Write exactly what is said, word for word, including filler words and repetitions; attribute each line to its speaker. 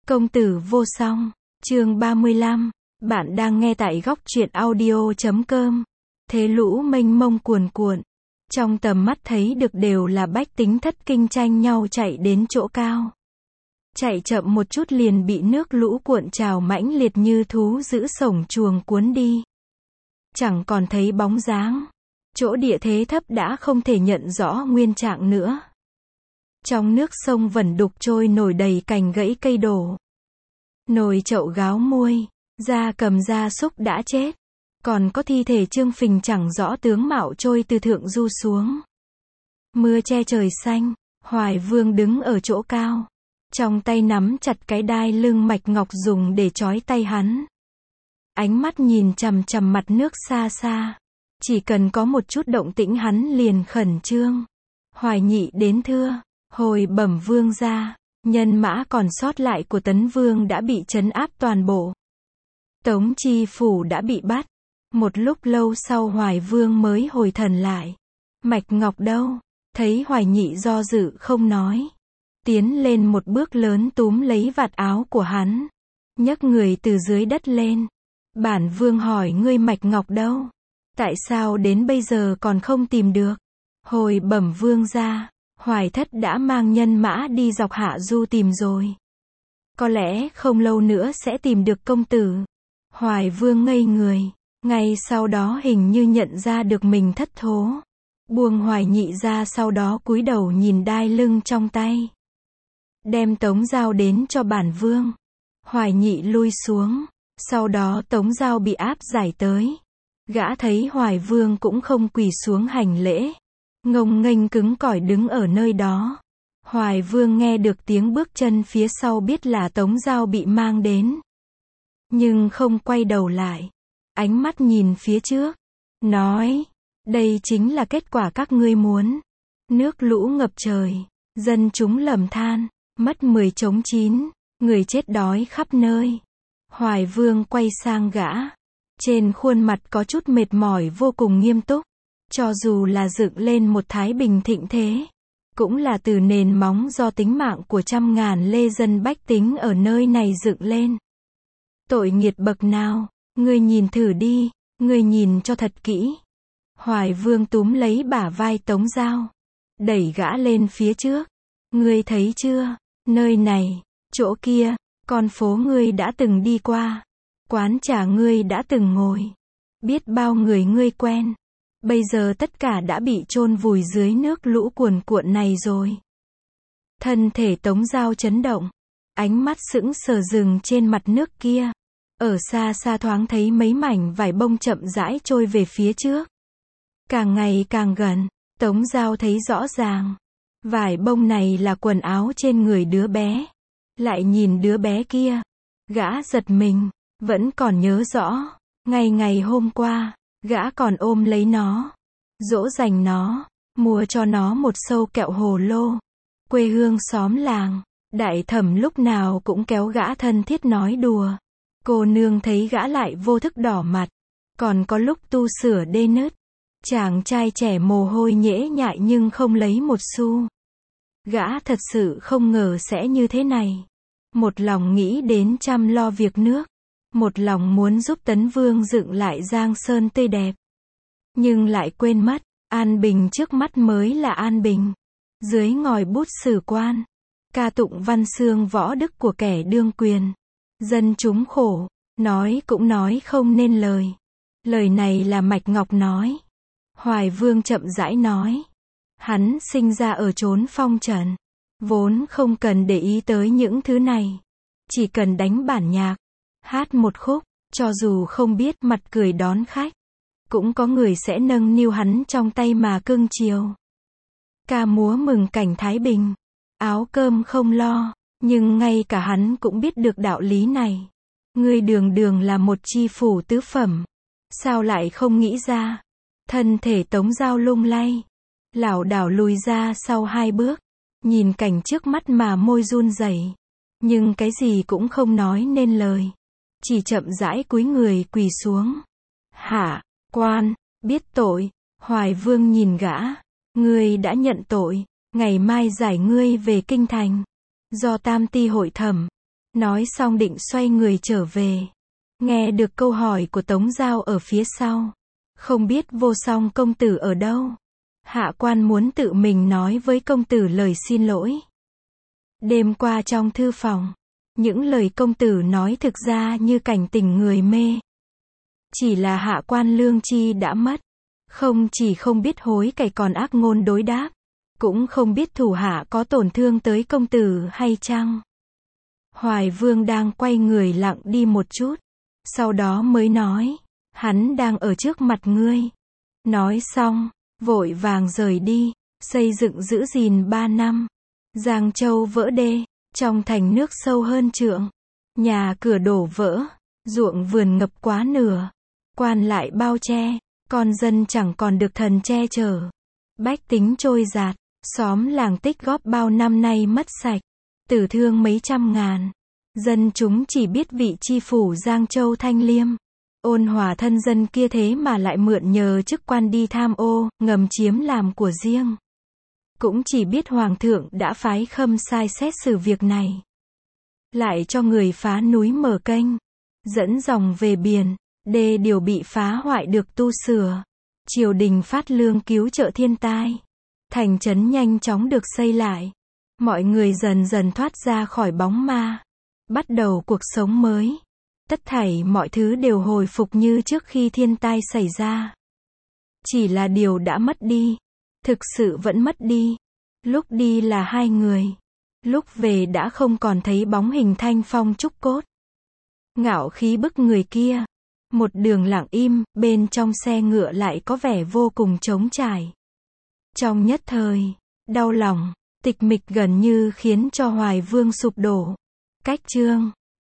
Speaker 1: Công tử vô song, chương ba mươi lăm, bạn đang nghe tại góc truyện audio chấm com. Thế lũ mênh mông cuồn cuộn, trong tầm mắt thấy được đều là bách tính thất kinh tranh nhau chạy đến chỗ cao. Chạy chậm một chút liền bị nước lũ cuộn trào mãnh liệt như thú dữ sổng chuồng cuốn đi. Chẳng còn thấy bóng dáng, chỗ địa thế thấp đã không thể nhận rõ nguyên trạng nữa. Trong nước sông vẩn đục trôi nổi đầy cành gãy cây đổ. Nồi chậu gáo muôi, gia cầm gia súc đã chết. Còn có thi thể trương phình chẳng rõ tướng mạo trôi từ thượng du xuống. Mưa che trời xanh, Hoài Vương đứng ở chỗ cao. Trong tay nắm chặt cái đai lưng mạch ngọc dùng để trói tay hắn. Ánh mắt nhìn chằm chằm mặt nước xa xa. Chỉ cần có một chút động tĩnh hắn liền khẩn trương. Hoài Nhị đến thưa, hồi bẩm vương gia, nhân mã còn sót lại của Tấn Vương đã bị trấn áp toàn bộ. Tống Chi Phủ đã bị bắt. Một lúc lâu sau Hoài Vương mới hồi thần lại. Mạch Ngọc đâu? Thấy Hoài Nhị do dự không nói. Tiến lên một bước lớn túm lấy vạt áo của hắn. Nhấc người từ dưới đất lên. Bản Vương hỏi ngươi Mạch Ngọc đâu? Tại sao đến bây giờ còn không tìm được? Hồi bẩm Vương gia, Hoài Thất đã mang nhân mã đi dọc hạ du tìm rồi. Có lẽ không lâu nữa sẽ tìm được công tử. Hoài Vương ngây người. Ngay sau đó hình như nhận ra được mình thất thố. Buông Hoài Nhị ra, sau đó cúi đầu nhìn đai lưng trong tay. Đem tống dao đến cho bản vương. Hoài Nhị lui xuống. Sau đó tống dao bị áp giải tới. Gã thấy Hoài Vương cũng không quỳ xuống hành lễ. Ngông nghênh cứng cỏi đứng ở nơi đó. Hoài Vương nghe được tiếng bước chân phía sau biết là tống dao bị mang đến. Nhưng không quay đầu lại. Ánh mắt nhìn phía trước. Nói, đây chính là kết quả các ngươi muốn. Nước lũ ngập trời. Dân chúng lầm than. Mất mười chống chín. Người chết đói khắp nơi. Hoài Vương quay sang gã. Trên khuôn mặt có chút mệt mỏi vô cùng nghiêm túc. Cho dù là dựng lên một thái bình thịnh thế. Cũng là từ nền móng do tính mạng của trăm ngàn lê dân bách tính ở nơi này dựng lên. Tội nghiệt bậc nào? Ngươi nhìn thử đi, ngươi nhìn cho thật kỹ. Hoài Vương túm lấy bả vai tống dao. Đẩy gã lên phía trước. Ngươi thấy chưa? Nơi này, chỗ kia, con phố ngươi đã từng đi qua. Quán trà ngươi đã từng ngồi. Biết bao người ngươi quen. Bây giờ tất cả đã bị chôn vùi dưới nước lũ cuồn cuộn này rồi. Thân thể tống dao chấn động. Ánh mắt sững sờ dừng trên mặt nước kia. Ở xa xa thoáng thấy mấy mảnh vải bông chậm rãi trôi về phía trước. Càng ngày càng gần, tống dao thấy rõ ràng. Vải bông này là quần áo trên người đứa bé. Lại nhìn đứa bé kia. Gã giật mình, vẫn còn nhớ rõ. Ngày ngày hôm qua, gã còn ôm lấy nó. Dỗ dành nó, mua cho nó một sâu kẹo hồ lô. Quê hương xóm làng, đại thẩm lúc nào cũng kéo gã thân thiết nói đùa. Cô nương thấy gã lại vô thức đỏ mặt. Còn có lúc tu sửa đê nứt. Chàng trai trẻ mồ hôi nhễ nhại nhưng không lấy một xu. Gã thật sự không ngờ sẽ như thế này. Một lòng nghĩ đến chăm lo việc nước. Một lòng muốn giúp Tấn Vương dựng lại Giang Sơn tươi đẹp. Nhưng lại quên mất, an bình trước mắt mới là an bình. Dưới ngòi bút sử quan. Ca tụng văn xương võ đức của kẻ đương quyền. Dân chúng khổ, nói cũng nói không nên lời. Lời này là Mạch Ngọc nói. Hoài Vương chậm rãi nói. Hắn sinh ra ở chốn phong trần. Vốn không cần để ý tới những thứ này. Chỉ cần đánh bản nhạc. Hát một khúc, cho dù không biết mặt cười đón khách. Cũng có người sẽ nâng niu hắn trong tay mà cưng chiều. Ca múa mừng cảnh thái bình. Áo cơm không lo. Nhưng ngay cả hắn cũng biết được đạo lý này. Ngươi đường đường là một chi phủ tứ phẩm. Sao lại không nghĩ ra? Thân thể tống dao lung lay. Lảo đảo lùi ra sau hai bước. Nhìn cảnh trước mắt mà môi run rẩy. Nhưng cái gì cũng không nói nên lời. Chỉ chậm rãi cúi người quỳ xuống. Hạ, quan, biết tội. Hoài Vương nhìn gã. Ngươi đã nhận tội. Ngày mai giải ngươi về kinh thành. Do Tam Ti hội thẩm. Nói xong định xoay người trở về. Nghe được câu hỏi của Tống Giao ở phía sau. Không biết Vô Song công tử ở đâu. Hạ quan muốn tự mình nói với công tử lời xin lỗi. Đêm qua trong thư phòng, những lời công tử nói thực ra như cảnh tỉnh người mê. Chỉ là hạ quan lương tri đã mất. Không chỉ không biết hối cải còn ác ngôn đối đáp. Cũng không biết thủ hạ có tổn thương tới công tử hay chăng. Hoài Vương đang quay người lặng đi một chút. Sau đó mới nói. Hắn đang ở trước mặt ngươi. Nói xong, vội vàng rời đi. Xây dựng giữ gìn ba năm. Giang Châu vỡ đê. Trong thành nước sâu hơn trượng. Nhà cửa đổ vỡ. Ruộng vườn ngập quá nửa. Quan lại bao che. Con dân chẳng còn được thần che chở. Bách tính trôi dạt. Xóm làng tích góp bao năm nay mất sạch. Tử thương mấy trăm ngàn. Dân chúng chỉ biết vị chi phủ Giang Châu Thanh Liêm. Ôn hòa thân dân kia thế mà lại mượn nhờ chức quan đi tham ô, ngầm chiếm làm của riêng. Cũng chỉ biết hoàng thượng đã phái Khâm sai xét xử việc này. Lại cho người phá núi mở kênh. Dẫn dòng về biển. Đê điều bị phá hoại được tu sửa. Triều đình phát lương cứu trợ thiên tai. Thành trấn nhanh chóng được xây lại. Mọi người dần dần thoát ra khỏi bóng ma. Bắt đầu cuộc sống mới. Tất thảy mọi thứ đều hồi phục như trước khi thiên tai xảy ra. Chỉ là điều đã mất đi. Thực sự vẫn mất đi. Lúc đi là hai người. Lúc về đã không còn thấy bóng hình Thanh Phong trúc cốt. Ngạo khí bức người kia. Một đường lặng im, bên trong xe ngựa lại có vẻ vô cùng trống trải. Trong nhất thời, đau lòng, tịch mịch gần như khiến cho Hoài Vương sụp đổ. Cách chương